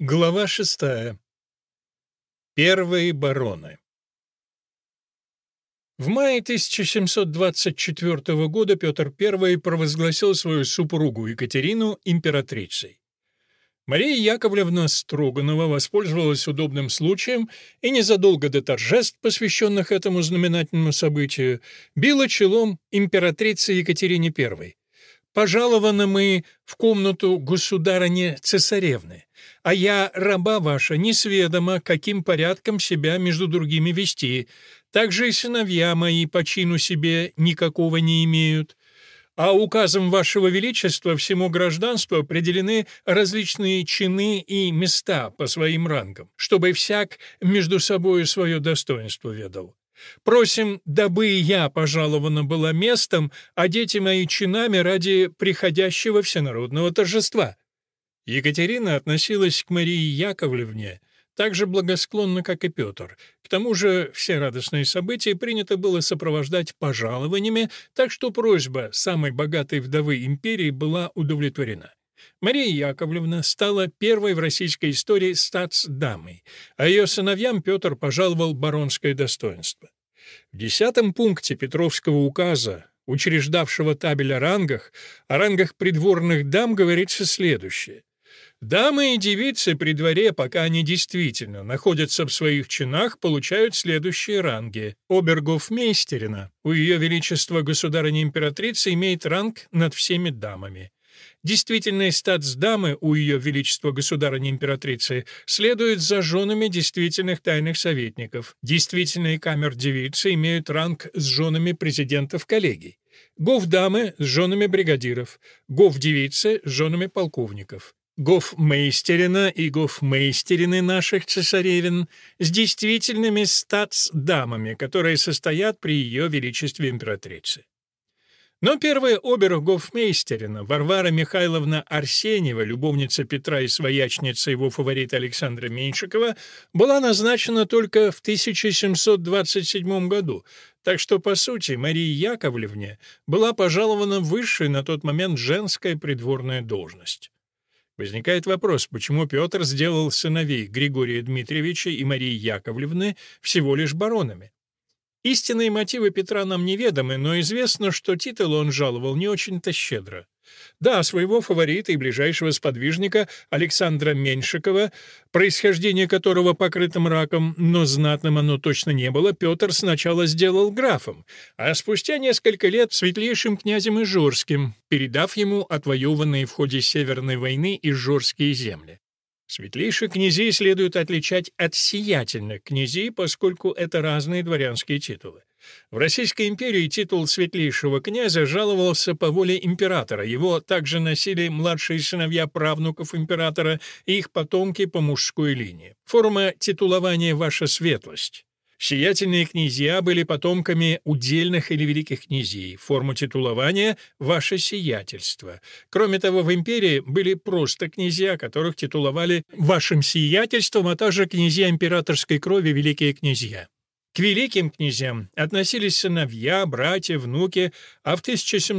Глава 6. Первые бароны. В мае 1724 года Петр I провозгласил свою супругу Екатерину императрицей. Мария Яковлевна Строганова воспользовалась удобным случаем и незадолго до торжеств, посвященных этому знаменательному событию, била челом императрице Екатерине I. «Пожалованы мы в комнату государыни-цесаревны, а я, раба ваша, несведома, каким порядком себя между другими вести, также и сыновья мои по чину себе никакого не имеют. А указом вашего величества всему гражданству определены различные чины и места по своим рангам, чтобы всяк между собою свое достоинство ведал. Просим, дабы и я пожалована была местом, а дети мои чинами ради приходящего всенародного торжества». Екатерина относилась к Марии Яковлевне так же благосклонно, как и Петр. К тому же все радостные события принято было сопровождать пожалованиями, так что просьба самой богатой вдовы империи была удовлетворена. Мария Яковлевна стала первой в российской истории статсдамой, а ее сыновьям Петр пожаловал баронское достоинство. В 10 пункте Петровского указа, учреждавшего табель о рангах придворных дам говорится следующее. «Дамы и девицы при дворе, пока они действительно находятся в своих чинах, получают следующие ранги. Обергофмейстерина у Ее Величества Государыни-Императрицы имеет ранг над всеми дамами. Действительные статсдамы у Ее Величества Государыни-Императрицы следуют за женами действительных тайных советников. Действительные камер-девицы имеют ранг с женами президентов коллегий. Гофдамы с женами бригадиров. Гофдевицы с женами полковников. Гофмейстерина и гофмейстерины наших цесаревин с действительными статсдамами, которые состоят при Ее Величестве Императрице». Но первая обергофмейстерина Варвара Михайловна Арсеньева, любовница Петра и своячница его фаворита Александра Меньшикова, была назначена только в 1727 году, так что, по сути, Марии Яковлевне была пожалована высшая на тот момент женская придворная должность. Возникает вопрос, почему Петр сделал сыновей Григория Дмитриевича и Марии Яковлевны всего лишь баронами? Истинные мотивы Петра нам неведомы, но известно, что титул он жаловал не очень-то щедро. Да, своего фаворита и ближайшего сподвижника Александра Меньшикова, происхождение которого покрыто мраком, но знатным оно точно не было, Петр сначала сделал графом, а спустя несколько лет светлейшим князем Ижорским, передав ему отвоеванные в ходе Северной войны Ижорские земли. Светлейших князей следует отличать от сиятельных князей, поскольку это разные дворянские титулы. В Российской империи титул светлейшего князя жаловался по воле императора, его также носили младшие сыновья правнуков императора и их потомки по мужской линии. Форма титулования «Ваша светлость». Сиятельные князья были потомками удельных или великих князей. Форму титулования «Ваше сиятельство». Кроме того, в империи были просто князья, которых титуловали «Вашим сиятельством», а также князья императорской крови великие князья. К великим князьям относились сыновья, братья, внуки, а в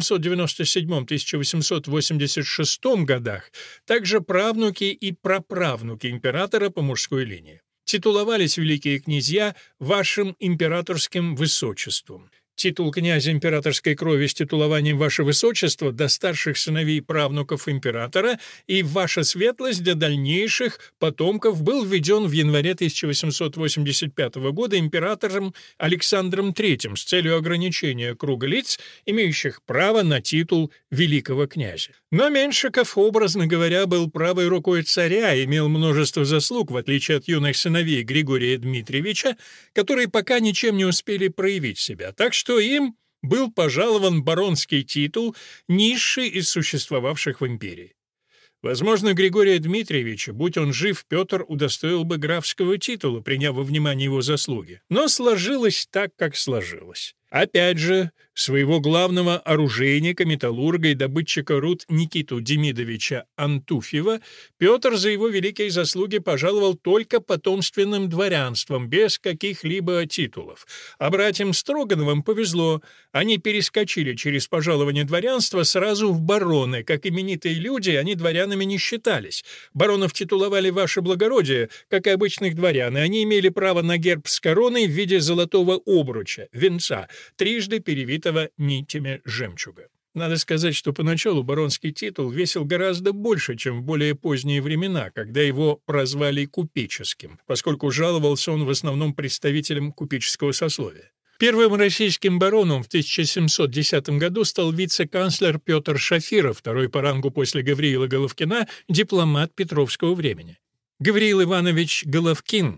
1797-1886 годах также правнуки и праправнуки императора по мужской линии. Титуловались великие князья «Вашим императорским высочеством». Титул князя императорской крови с титулованием «Ваше Высочество» до старших сыновей правнуков императора и «Ваша Светлость» для дальнейших потомков был введен в январе 1885 года императором Александром III с целью ограничения круга лиц, имеющих право на титул великого князя. Но Меньшиков, образно говоря, был правой рукой царя и имел множество заслуг, в отличие от юных сыновей Григория Дмитриевича, которые пока ничем не успели проявить себя, так что им был пожалован баронский титул, низший из существовавших в империи. Возможно, Григория Дмитриевича, будь он жив, Петр удостоил бы графского титула, приняв во внимание его заслуги. Но сложилось так, как сложилось. Опять же, своего главного оружейника, металлурга и добытчика руд Никиту Демидовича Антуфьева Петр за его великие заслуги пожаловал только потомственным дворянством, без каких-либо титулов. А братьям Строгановым повезло, они перескочили через пожалование дворянства сразу в бароны. Как именитые люди, они дворянами не считались. Баронов титуловали «Ваше благородие», как и обычных дворян, и они имели право на герб с короной в виде золотого обруча, венца, трижды перевитого нитями жемчуга. Надо сказать, что поначалу баронский титул весил гораздо больше, чем в более поздние времена, когда его прозвали купеческим, поскольку жаловался он в основном представителям купеческого сословия. Первым российским бароном в 1710 году стал вице-канцлер Петр Шафиров, второй по рангу после Гавриила Головкина, дипломат Петровского времени. Гавриил Иванович Головкин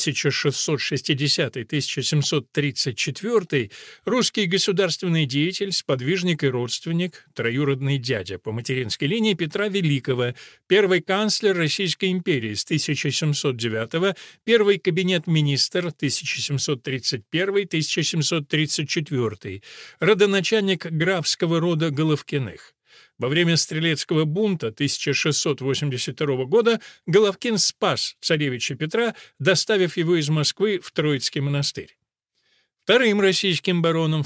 1660-1734, русский государственный деятель, сподвижник и родственник, троюродный дядя по материнской линии Петра Великого, первый канцлер Российской империи с 1709, первый кабинет-министр 1731-1734, родоначальник графского рода Головкиных. Во время Стрелецкого бунта 1682 года Головкин спас царевича Петра, доставив его из Москвы в Троицкий монастырь. Вторым российским бароном в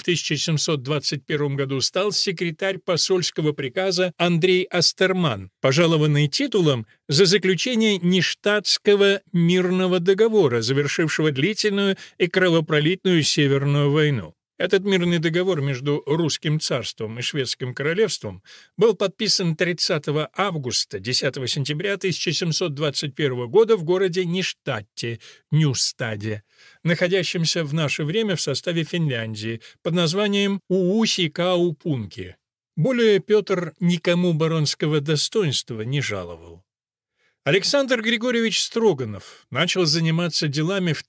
1721 году стал секретарь посольского приказа Андрей Астерман, пожалованный титулом за заключение нештатского мирного договора, завершившего длительную и кровопролитную Северную войну. Этот мирный договор между Русским царством и Шведским королевством был подписан 30 августа 10 сентября 1721 года в городе Ништадте, Нюстаде, находящемся в наше время в составе Финляндии, под названием Уусикаупунки. Более Петр никому баронского достоинства не жаловал. Александр Григорьевич Строганов начал заниматься делами в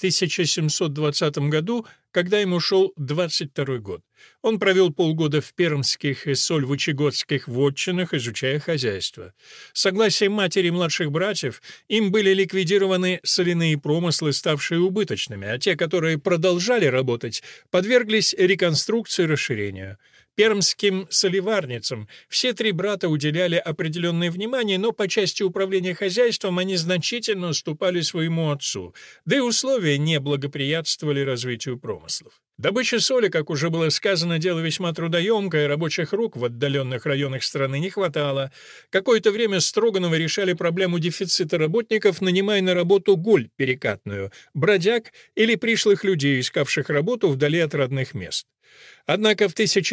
1720 году, когда ему шел 22 год. Он провел полгода в пермских и сольвычегодских вотчинах, изучая хозяйство. С согласия матери и младших братьев им были ликвидированы соляные промыслы, ставшие убыточными, а те, которые продолжали работать, подверглись реконструкции и расширению. Пермским солеварницам все три брата уделяли определенное внимание, но по части управления хозяйством они значительно уступали своему отцу, да и условия не благоприятствовали развитию промыслов. Добыча соли, как уже было сказано, дело весьма трудоемкое, рабочих рук в отдаленных районах страны не хватало. Какое-то время Строгановы решали проблему дефицита работников, нанимая на работу голь перекатную, бродяг или пришлых людей, искавших работу вдали от родных мест. Однако в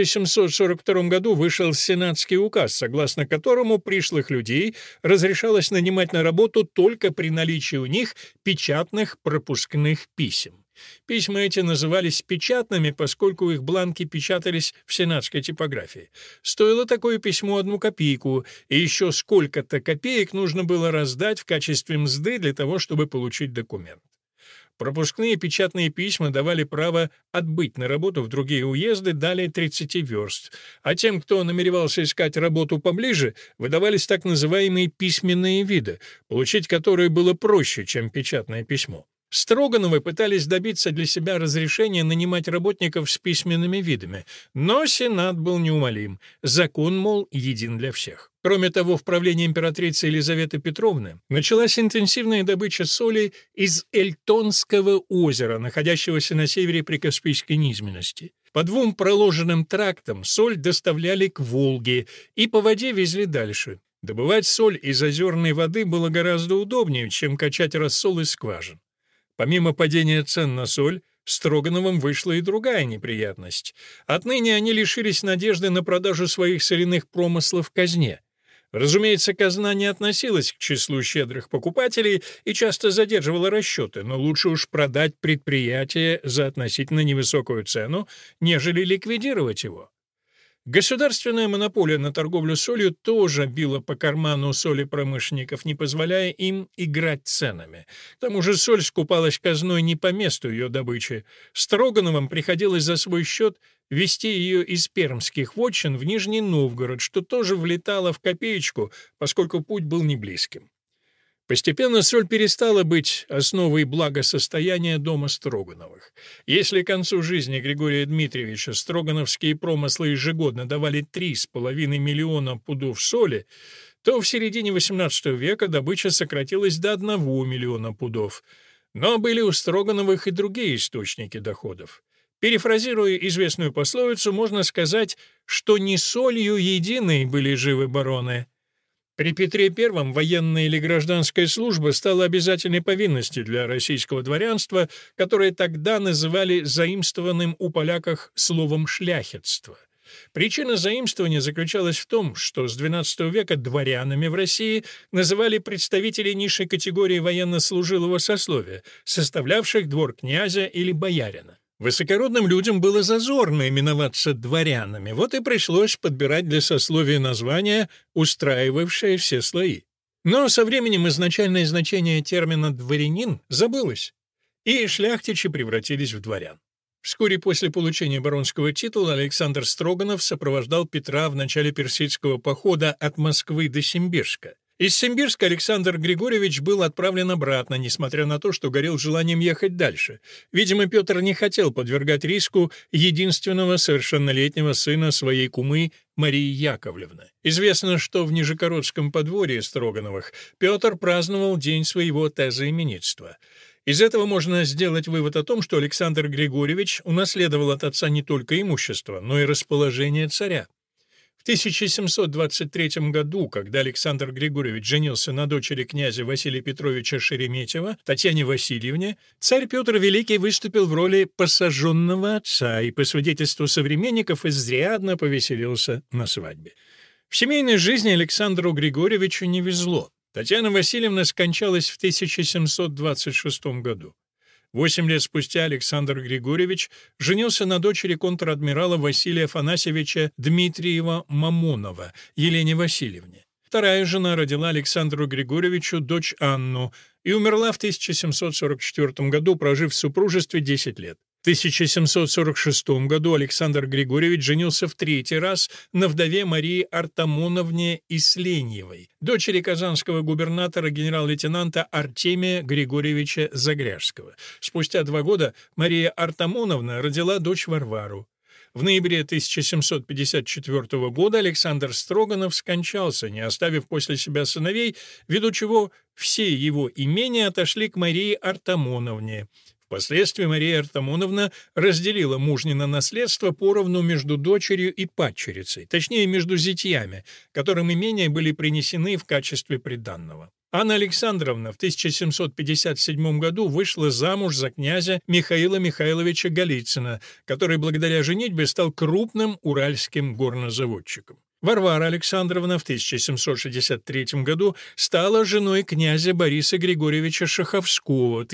1742 году вышел сенатский указ, согласно которому пришлых людей разрешалось нанимать на работу только при наличии у них печатных пропускных писем. Письма эти назывались печатными, поскольку их бланки печатались в сенатской типографии. Стоило такое письмо 1 копейку, и еще сколько-то копеек нужно было раздать в качестве мзды для того, чтобы получить документ. Пропускные печатные письма давали право отбыть на работу в другие уезды далее 30 верст, а тем, кто намеревался искать работу поближе, выдавались так называемые письменные виды, получить которые было проще, чем печатное письмо. Строгановы пытались добиться для себя разрешения нанимать работников с письменными видами, но Сенат был неумолим. Закон, мол, един для всех. Кроме того, в правлении императрицы Елизаветы Петровны началась интенсивная добыча соли из Эльтонского озера, находящегося на севере Прикаспийской низменности. По 2 проложенным трактам соль доставляли к Волге и по воде везли дальше. Добывать соль из озерной воды было гораздо удобнее, чем качать рассол из скважин. Помимо падения цен на соль, Строгановым вышла и другая неприятность. Отныне они лишились надежды на продажу своих соляных промыслов казне. Разумеется, казна не относилась к числу щедрых покупателей и часто задерживала расчеты, но лучше уж продать предприятие за относительно невысокую цену, нежели ликвидировать его. Государственная монополия на торговлю солью тоже била по карману солепромышленников, не позволяя им играть ценами. К тому же соль скупалась казной не по месту ее добычи. Строгановым приходилось за свой счет везти ее из пермских вотчин в Нижний Новгород, что тоже влетало в копеечку, поскольку путь был не близким. Постепенно соль перестала быть основой благосостояния дома Строгановых. Если к концу жизни Григория Дмитриевича строгановские промыслы ежегодно давали 3,5 миллиона пудов соли, то в середине XVIII века добыча сократилась до 1 миллиона пудов. Но были у Строгановых и другие источники доходов. Перефразируя известную пословицу, можно сказать, что не солью единой были живы бароны. При Петре I военная или гражданская служба стала обязательной повинностью для российского дворянства, которое тогда называли заимствованным у поляках словом «шляхетство». Причина заимствования заключалась в том, что с XII века дворянами в России называли представителей низшей категории военнослужилого сословия, составлявших двор князя или боярина. Высокородным людям было зазорно именоваться дворянами, вот и пришлось подбирать для сословия название, устраивавшее все слои. Но со временем изначальное значение термина «дворянин» забылось, и шляхтичи превратились в дворян. Вскоре после получения баронского титула Александр Строганов сопровождал Петра в начале персидского похода от Москвы до Симбирска. Из Симбирска Александр Григорьевич был отправлен обратно, несмотря на то, что горел желанием ехать дальше. Видимо, Петр не хотел подвергать риску единственного совершеннолетнего сына своей кумы Марии Яковлевны. Известно, что в Нижегородском подворье Строгановых Петр праздновал день своего тезоименитства. Из этого можно сделать вывод о том, что Александр Григорьевич унаследовал от отца не только имущество, но и расположение царя. В 1723 году, когда Александр Григорьевич женился на дочери князя Василия Петровича Шереметьева, Татьяне Васильевне, царь Петр Великий выступил в роли посаженного отца и, по свидетельству современников, изрядно повеселился на свадьбе. В семейной жизни Александру Григорьевичу не везло. Татьяна Васильевна скончалась в 1726 году. 8 лет спустя Александр Григорьевич женился на дочери контр-адмирала Василия Афанасьевича Дмитриева-Мамонова, Елене Васильевне. Вторая жена родила Александру Григорьевичу дочь Анну и умерла в 1744 году, прожив в супружестве 10 лет. В 1746 году Александр Григорьевич женился в третий раз на вдове Марии Артамоновне Исленьевой, дочери казанского губернатора генерал-лейтенанта Артемия Григорьевича Загряжского. Спустя 2 года Мария Артамоновна родила дочь Варвару. В ноябре 1754 года Александр Строганов скончался, не оставив после себя сыновей, ввиду чего все его имения отошли к Марии Артамоновне. Впоследствии Мария Артамоновна разделила мужнино наследство поровну между дочерью и падчерицей, точнее, между зятьями, которым имения были принесены в качестве приданного. Анна Александровна в 1757 году вышла замуж за князя Михаила Михайловича Голицына, который благодаря женитьбе стал крупным уральским горнозаводчиком. Варвара Александровна в 1763 году стала женой князя Бориса Григорьевича Шаховского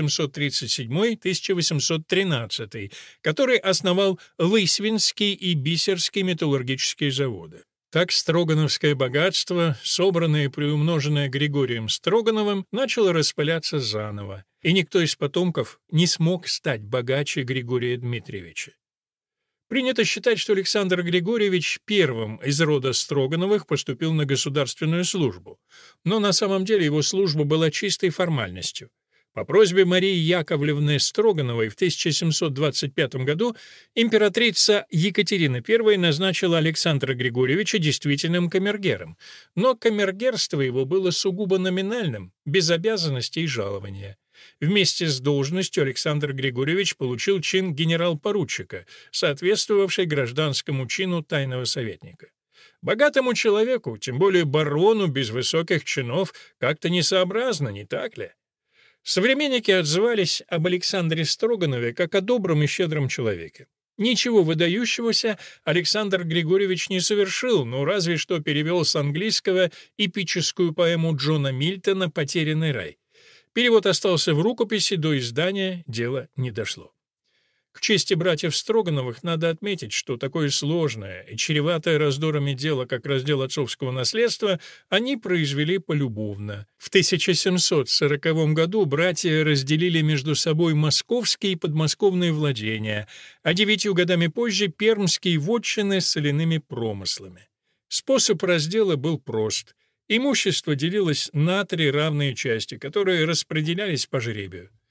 1737-1813, который основал Лысьвинский и Бисерский металлургические заводы. Так строгановское богатство, собранное и приумноженное Григорием Строгановым, начало распыляться заново, и никто из потомков не смог стать богаче Григория Дмитриевича. Принято считать, что Александр Григорьевич первым из рода Строгановых поступил на государственную службу, но на самом деле его служба была чистой формальностью. По просьбе Марии Яковлевны Строгановой в 1725 году императрица Екатерина I назначила Александра Григорьевича действительным камергером, но камергерство его было сугубо номинальным, без обязанностей и жалования. Вместе с должностью Александр Григорьевич получил чин генерал-поручика, соответствовавший гражданскому чину тайного советника. Богатому человеку, тем более барону без высоких чинов, как-то несообразно, не так ли? Современники отзывались об Александре Строганове как о добром и щедром человеке. Ничего выдающегося Александр Григорьевич не совершил, но разве что перевел с английского эпическую поэму Джона Мильтона «Потерянный рай». Перевод остался в рукописи, до издания дело не дошло. К чести братьев Строгановых надо отметить, что такое сложное и чреватое раздорами дело, как раздел отцовского наследства, они произвели полюбовно. В 1740 году братья разделили между собой московские и подмосковные владения, а 9 годами позже — пермские вотчины с соляными промыслами. Способ раздела был прост. Имущество делилось на 3 равные части, которые распределялись по жребию. В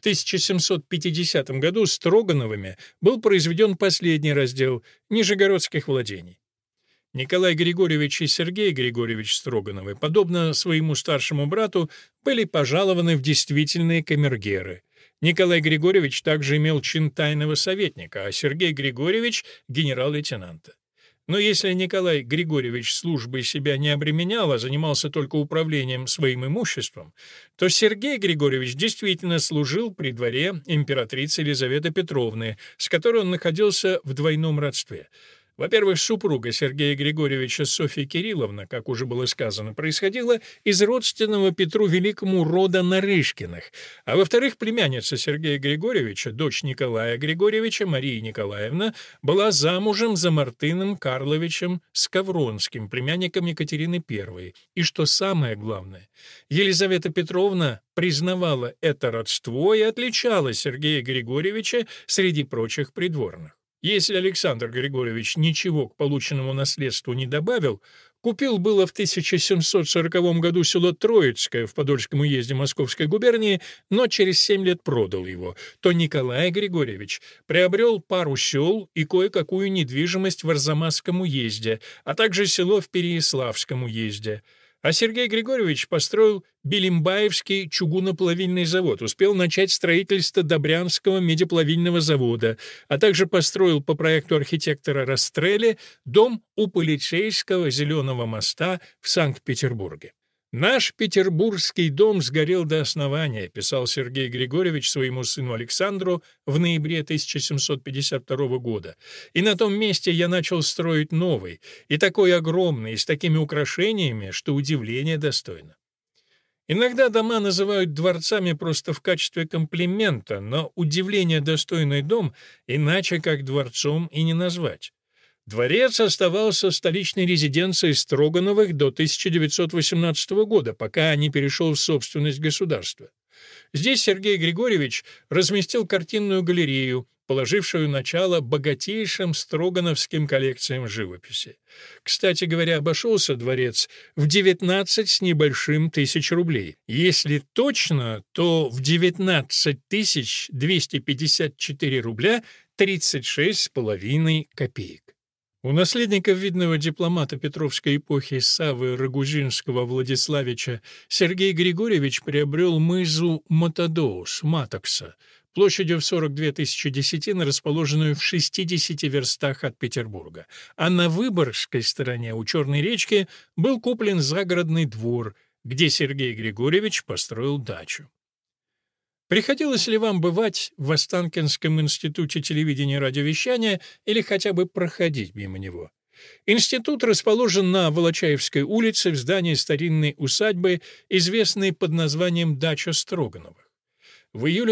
1750 году Строгановыми был произведен последний раздел нижегородских владений. Николай Григорьевич и Сергей Григорьевич Строгановы, подобно своему старшему брату, были пожалованы в действительные камергеры. Николай Григорьевич также имел чин тайного советника, а Сергей Григорьевич — генерал-лейтенанта. Но если Николай Григорьевич службой себя не обременял, а занимался только управлением своим имуществом, то Сергей Григорьевич действительно служил при дворе императрицы Елизаветы Петровны, с которой он находился в двойном родстве. Во-первых, супруга Сергея Григорьевича Софья Кирилловна, как уже было сказано, происходила из родственного Петру Великому рода Нарышкиных, а во-вторых, племянница Сергея Григорьевича, дочь Николая Григорьевича, Мария Николаевна, была замужем за Мартыном Карловичем Скавронским, племянником Екатерины I. И что самое главное, Елизавета Петровна признавала это родство и отличала Сергея Григорьевича среди прочих придворных. Если Александр Григорьевич ничего к полученному наследству не добавил, купил было в 1740 году село Троицкое в Подольском уезде Московской губернии, но через 7 лет продал его, то Николай Григорьевич приобрел пару сел и кое-какую недвижимость в Арзамасском уезде, а также село в Переяславском уезде. А Сергей Григорьевич построил Белимбаевский чугуноплавильный завод, успел начать строительство Добрянского медиплавильного завода, а также построил по проекту архитектора Растрелли дом у Полицейского Зеленого моста в Санкт-Петербурге. «Наш петербургский дом сгорел до основания», писал Сергей Григорьевич своему сыну Александру в ноябре 1752 года. «И на том месте я начал строить новый, и такой огромный, и с такими украшениями, что удивление достойно». Иногда дома называют дворцами просто в качестве комплимента, но удивление достойный дом иначе как дворцом и не назвать. Дворец оставался столичной резиденцией Строгановых до 1918 года, пока не перешел в собственность государства. Здесь Сергей Григорьевич разместил картинную галерею, положившую начало богатейшим строгановским коллекциям живописи. Кстати говоря, обошелся дворец в 19 с небольшим тысяч рублей. Если точно, то в 19 254 рубля 36,5 копеек. У наследников видного дипломата Петровской эпохи Саввы Рагузинского Владиславича Сергей Григорьевич приобрел мызу Матадоус, Матокса, площадью в 42 тысячи десятин, расположенную в 60 верстах от Петербурга. А на Выборгской стороне у Черной речки был куплен загородный двор, где Сергей Григорьевич построил дачу. Приходилось ли вам бывать в Останкинском институте телевидения и радиовещания или хотя бы проходить мимо него? Институт расположен на Волочаевской улице в здании старинной усадьбы, известной под названием «Дача Строгановых». В июле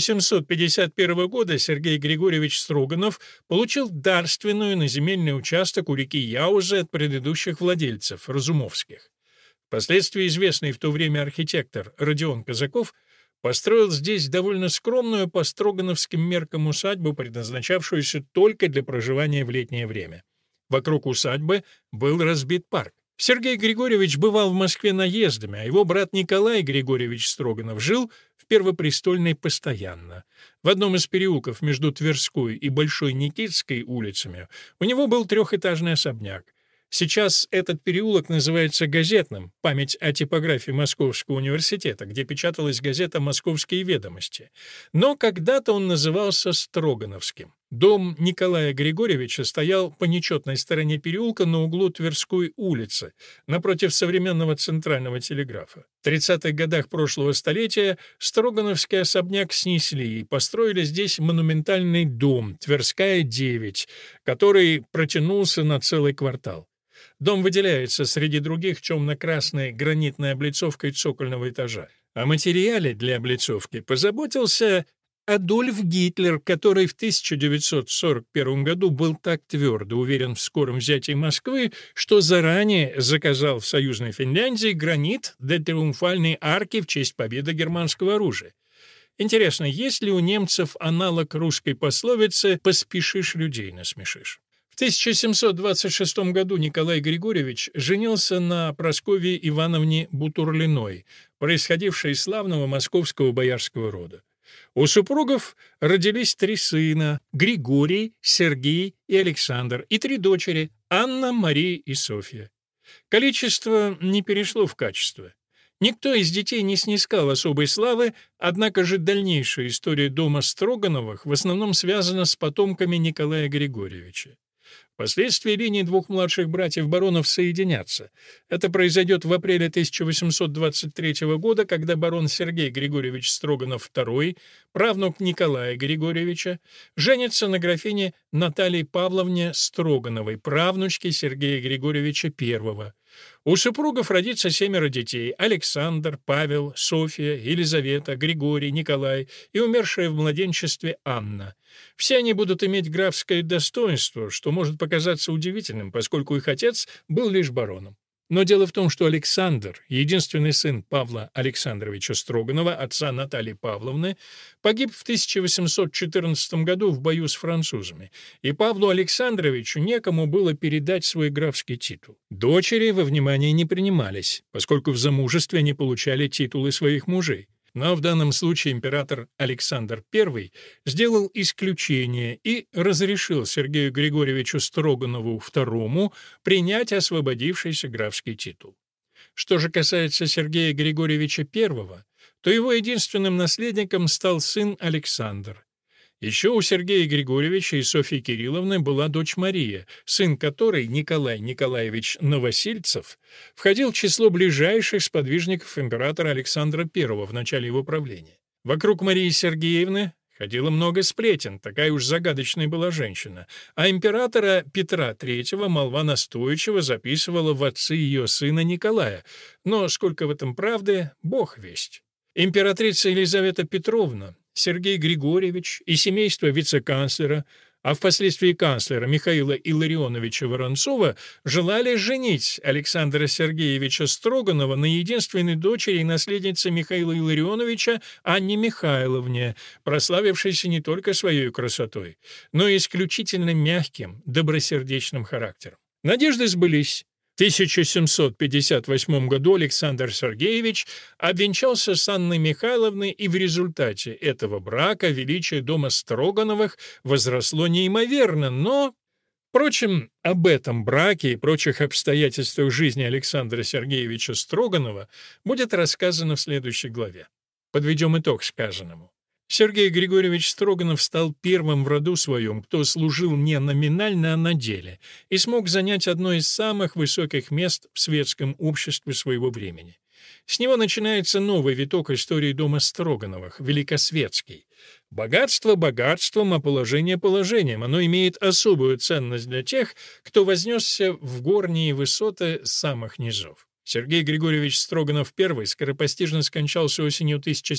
1751 года Сергей Григорьевич Строганов получил дарственную на земельный участок у реки Яузы от предыдущих владельцев, Разумовских. Впоследствии известный в то время архитектор Родион Казаков построил здесь довольно скромную по строгановским меркам усадьбу, предназначавшуюся только для проживания в летнее время. Вокруг усадьбы был разбит парк. Сергей Григорьевич бывал в Москве наездами, а его брат Николай Григорьевич Строганов жил в Первопрестольной постоянно. В одном из переулков между Тверской и Большой Никитской улицами у него был трехэтажный особняк. Сейчас этот переулок называется Газетным, память о типографии Московского университета, где печаталась газета «Московские ведомости». Но когда-то он назывался Строгановским. Дом Николая Григорьевича стоял по нечетной стороне переулка на углу Тверской улицы, напротив современного центрального телеграфа. В 30-х годах прошлого столетия Строгановский особняк снесли и построили здесь монументальный дом Тверская, 9, который протянулся на целый квартал. Дом выделяется среди других темно-красной гранитной облицовкой цокольного этажа. О материале для облицовки позаботился Адольф Гитлер, который в 1941 году был так твердо уверен в скором взятии Москвы, что заранее заказал в союзной Финляндии гранит для триумфальной арки в честь победы германского оружия. Интересно, есть ли у немцев аналог русской пословицы «поспешишь, людей насмешишь»? В 1726 году Николай Григорьевич женился на Прасковье Ивановне Бутурлиной, происходившей из славного московского боярского рода. У супругов родились 3 сына — Григорий, Сергей и Александр, и 3 дочери — Анна, Мария и Софья. Количество не перешло в качество. Никто из детей не снискал особой славы, однако же дальнейшая история дома Строгановых в основном связана с потомками Николая Григорьевича. Впоследствии линии 2 младших братьев-баронов соединятся. Это произойдет в апреле 1823 года, когда барон Сергей Григорьевич Строганов II, правнук Николая Григорьевича, женится на графине Наталье Павловне Строгановой, правнучке Сергея Григорьевича I. У супругов родится 7 детей — Александр, Павел, Софья, Елизавета, Григорий, Николай и умершая в младенчестве Анна. Все они будут иметь графское достоинство, что может показаться удивительным, поскольку их отец был лишь бароном. Но дело в том, что Александр, единственный сын Павла Александровича Строганова, отца Натальи Павловны, погиб в 1814 году в бою с французами, и Павлу Александровичу некому было передать свой графский титул. Дочери во внимание не принимались, поскольку в замужестве они получали титулы своих мужей. Но в данном случае император Александр I сделал исключение и разрешил Сергею Григорьевичу Строганову II принять освободившийся графский титул. Что же касается Сергея Григорьевича I, то его единственным наследником стал сын Александр. Еще у Сергея Григорьевича и Софьи Кирилловны была дочь Мария, сын которой, Николай Николаевич Новосильцев, входил в число ближайших сподвижников императора Александра I в начале его правления. Вокруг Марии Сергеевны ходило много сплетен, такая уж загадочная была женщина, а императора Петра III молва настойчиво записывала в отцы ее сына Николая, но сколько в этом правды, бог весть. Императрица Елизавета Петровна, Сергей Григорьевич и семейство вице-канцлера, а впоследствии канцлера Михаила Илларионовича Воронцова желали женить Александра Сергеевича Строганова на единственной дочери и наследнице Михаила Илларионовича Анне Михайловне, прославившейся не только своей красотой, но и исключительно мягким, добросердечным характером. Надежды сбылись. В 1758 году Александр Сергеевич обвенчался с Анной Михайловной, и в результате этого брака величие дома Строгановых возросло неимоверно, но... Впрочем, об этом браке и прочих обстоятельствах жизни Александра Сергеевича Строганова будет рассказано в следующей главе. Подведем итог сказанному. Сергей Григорьевич Строганов стал первым в роду своем, кто служил не номинально, а на деле, и смог занять одно из самых высоких мест в светском обществе своего времени. С него начинается новый виток истории дома Строгановых, великосветский. Богатство богатством, а положение положением. Оно имеет особую ценность для тех, кто вознесся в горние высоты самых низов. Сергей Григорьевич Строганов I скоропостижно скончался осенью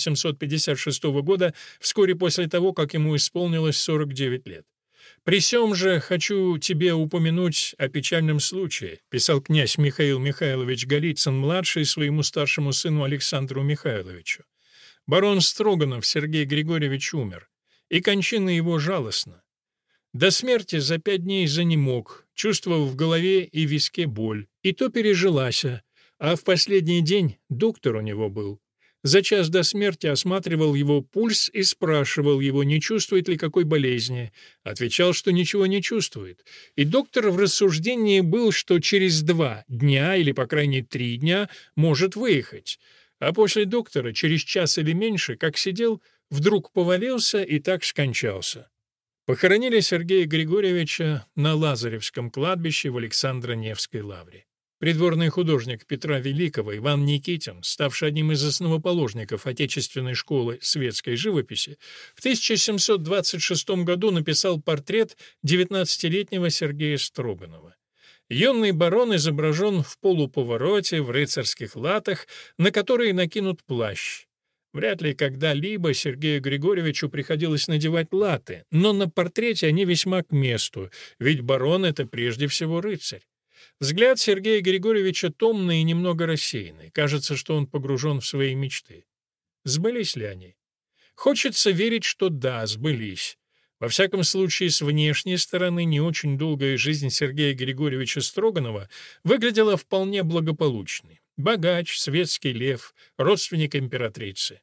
1756 года, вскоре после того, как ему исполнилось 49 лет. «При сём же хочу тебе упомянуть о печальном случае», писал князь Михаил Михайлович Голицын-младший своему старшему сыну Александру Михайловичу. «Барон Строганов Сергей Григорьевич умер, и кончина его жалостна. До смерти за 5 дней занемог, чувствовал в голове и виске боль, и то пережилася. А в последний день доктор у него был. За час до смерти осматривал его пульс и спрашивал его, не чувствует ли какой болезни. Отвечал, что ничего не чувствует. И доктор в рассуждении был, что через 2 дня, или по крайней мере 3 дня, может выехать. А после доктора, через час или меньше, как сидел, вдруг повалился и так скончался». Похоронили Сергея Григорьевича на Лазаревском кладбище в Александро-Невской лавре. Придворный художник Петра Великого Иван Никитин, ставший одним из основоположников Отечественной школы светской живописи, в 1726 году написал портрет 19-летнего Сергея Строганова. Юный барон изображен в полуповороте, в рыцарских латах, на которые накинут плащ. Вряд ли когда-либо Сергею Григорьевичу приходилось надевать латы, но на портрете они весьма к месту, ведь барон — это прежде всего рыцарь. Взгляд Сергея Григорьевича томный и немного рассеянный. Кажется, что он погружен в свои мечты. Сбылись ли они? Хочется верить, что да, сбылись. Во всяком случае, с внешней стороны не очень долгая жизнь Сергея Григорьевича Строганова выглядела вполне благополучной. Богач, светский лев, родственник императрицы.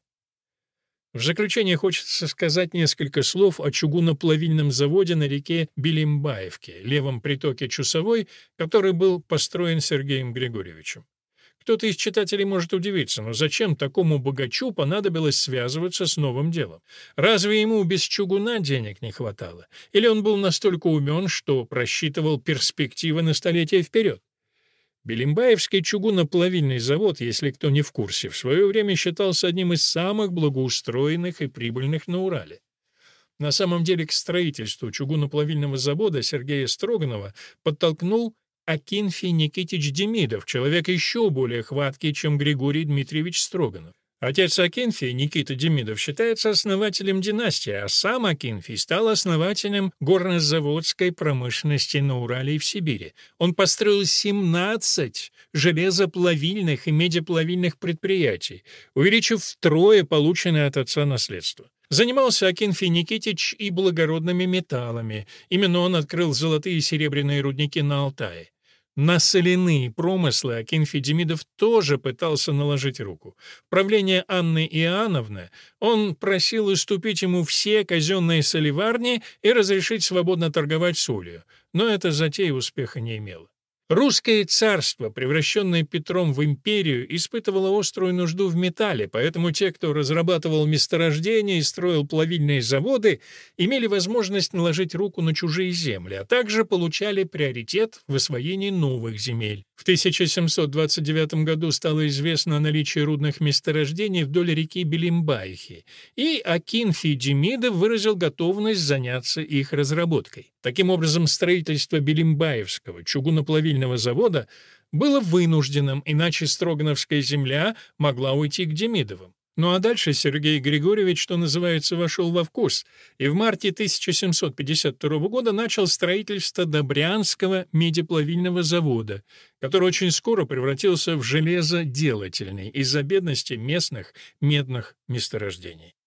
В заключение хочется сказать несколько слов о чугунноплавильном заводе на реке Белимбаевке, левом притоке Чусовой, который был построен Сергеем Григорьевичем. Кто-то из читателей может удивиться, но зачем такому богачу понадобилось связываться с новым делом? Разве ему без чугуна денег не хватало? Или он был настолько умен, что просчитывал перспективы на столетия вперед? Белимбаевский чугунноплавильный завод, если кто не в курсе, в свое время считался одним из самых благоустроенных и прибыльных на Урале. На самом деле к строительству чугунноплавильного завода Сергея Строганова подтолкнул Акинфий Никитич Демидов, человек еще более хваткий, чем Григорий Дмитриевич Строганов. Отец Акинфия, Никита Демидов, считается основателем династии, а сам Акинфий стал основателем горнозаводской промышленности на Урале и в Сибири. Он построил 17 железоплавильных и медиплавильных предприятий, увеличив втрое полученное от отца наследство. Занимался Акинфий Никитич и благородными металлами. Именно он открыл золотые и серебряные рудники на Алтае. На соляные промыслы Акинфий Демидов тоже пытался наложить руку. В правление Анны Иоанновны он просил уступить ему все казенные солеварни и разрешить свободно торговать солью, но эта затея успеха не имела. Русское царство, превращенное Петром в империю, испытывало острую нужду в металле, поэтому те, кто разрабатывал месторождения и строил плавильные заводы, имели возможность наложить руку на чужие земли, а также получали приоритет в освоении новых земель. В 1729 году стало известно о наличии рудных месторождений вдоль реки Белимбаихи, и Акинфий Демидов выразил готовность заняться их разработкой. Таким образом, строительство Белимбаевского чугунноплавильного завода было вынужденным, иначе Строгановская земля могла уйти к Демидовым. Ну а дальше Сергей Григорьевич, что называется, вошел во вкус, и в марте 1752 года начал строительство Добрянского медиплавильного завода, который очень скоро превратился в железоделательный из-за бедности местных медных месторождений.